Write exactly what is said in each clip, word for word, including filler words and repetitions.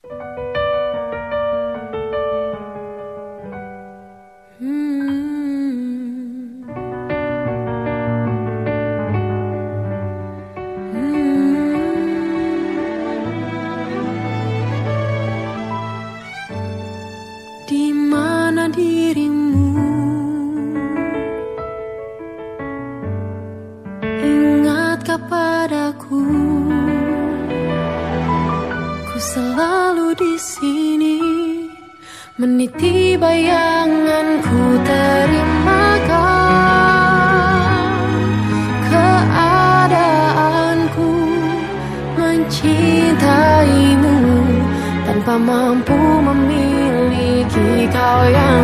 Di mana dirimu? Ingatkah padaku? Ku selalu di sini meniti bayanganku. Terimakah keadaanku mencintaimu tanpa mampu memiliki kau yang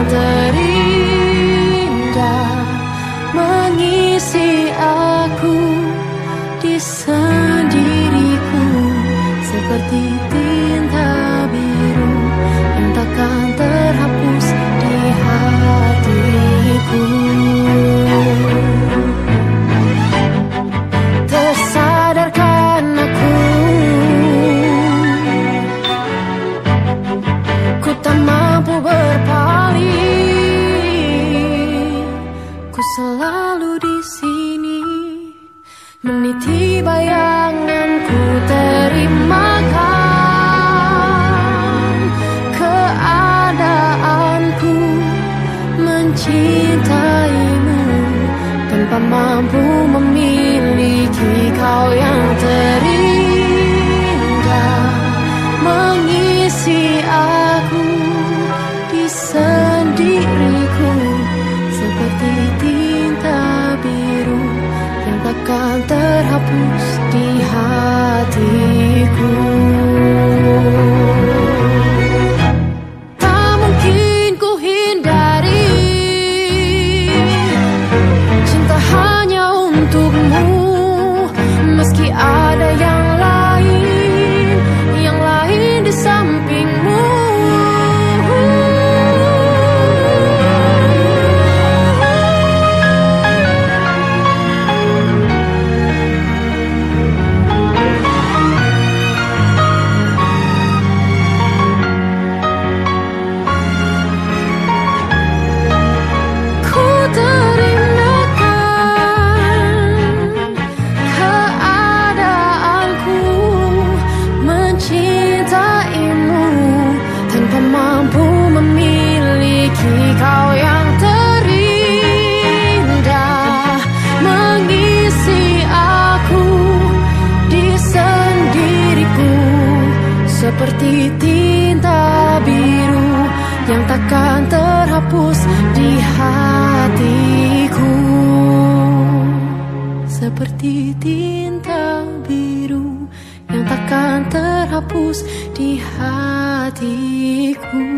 terindah, mengisi aku di sendiriku seperti tinta biru yang takkan terhapus di hatiku. Tersadarkan aku, ku tak mampu berpaling. Ku selalu di sini meniti bayanganku. Terimakan keadaanku mencintaimu tanpa mampu memiliki kau yang terindah, mengisi aku di sendiriku seperti tinta biru yang takkan terhapus di hatiku. Tak mungkin ku hindari cinta hanya untukmu, meski ada yang lain, yang lain di sampingmu. Kau yang terindah, mengisi aku di sendiriku seperti tinta biru yang takkan terhapus di hatiku. Seperti tinta biru yang takkan terhapus di hatiku.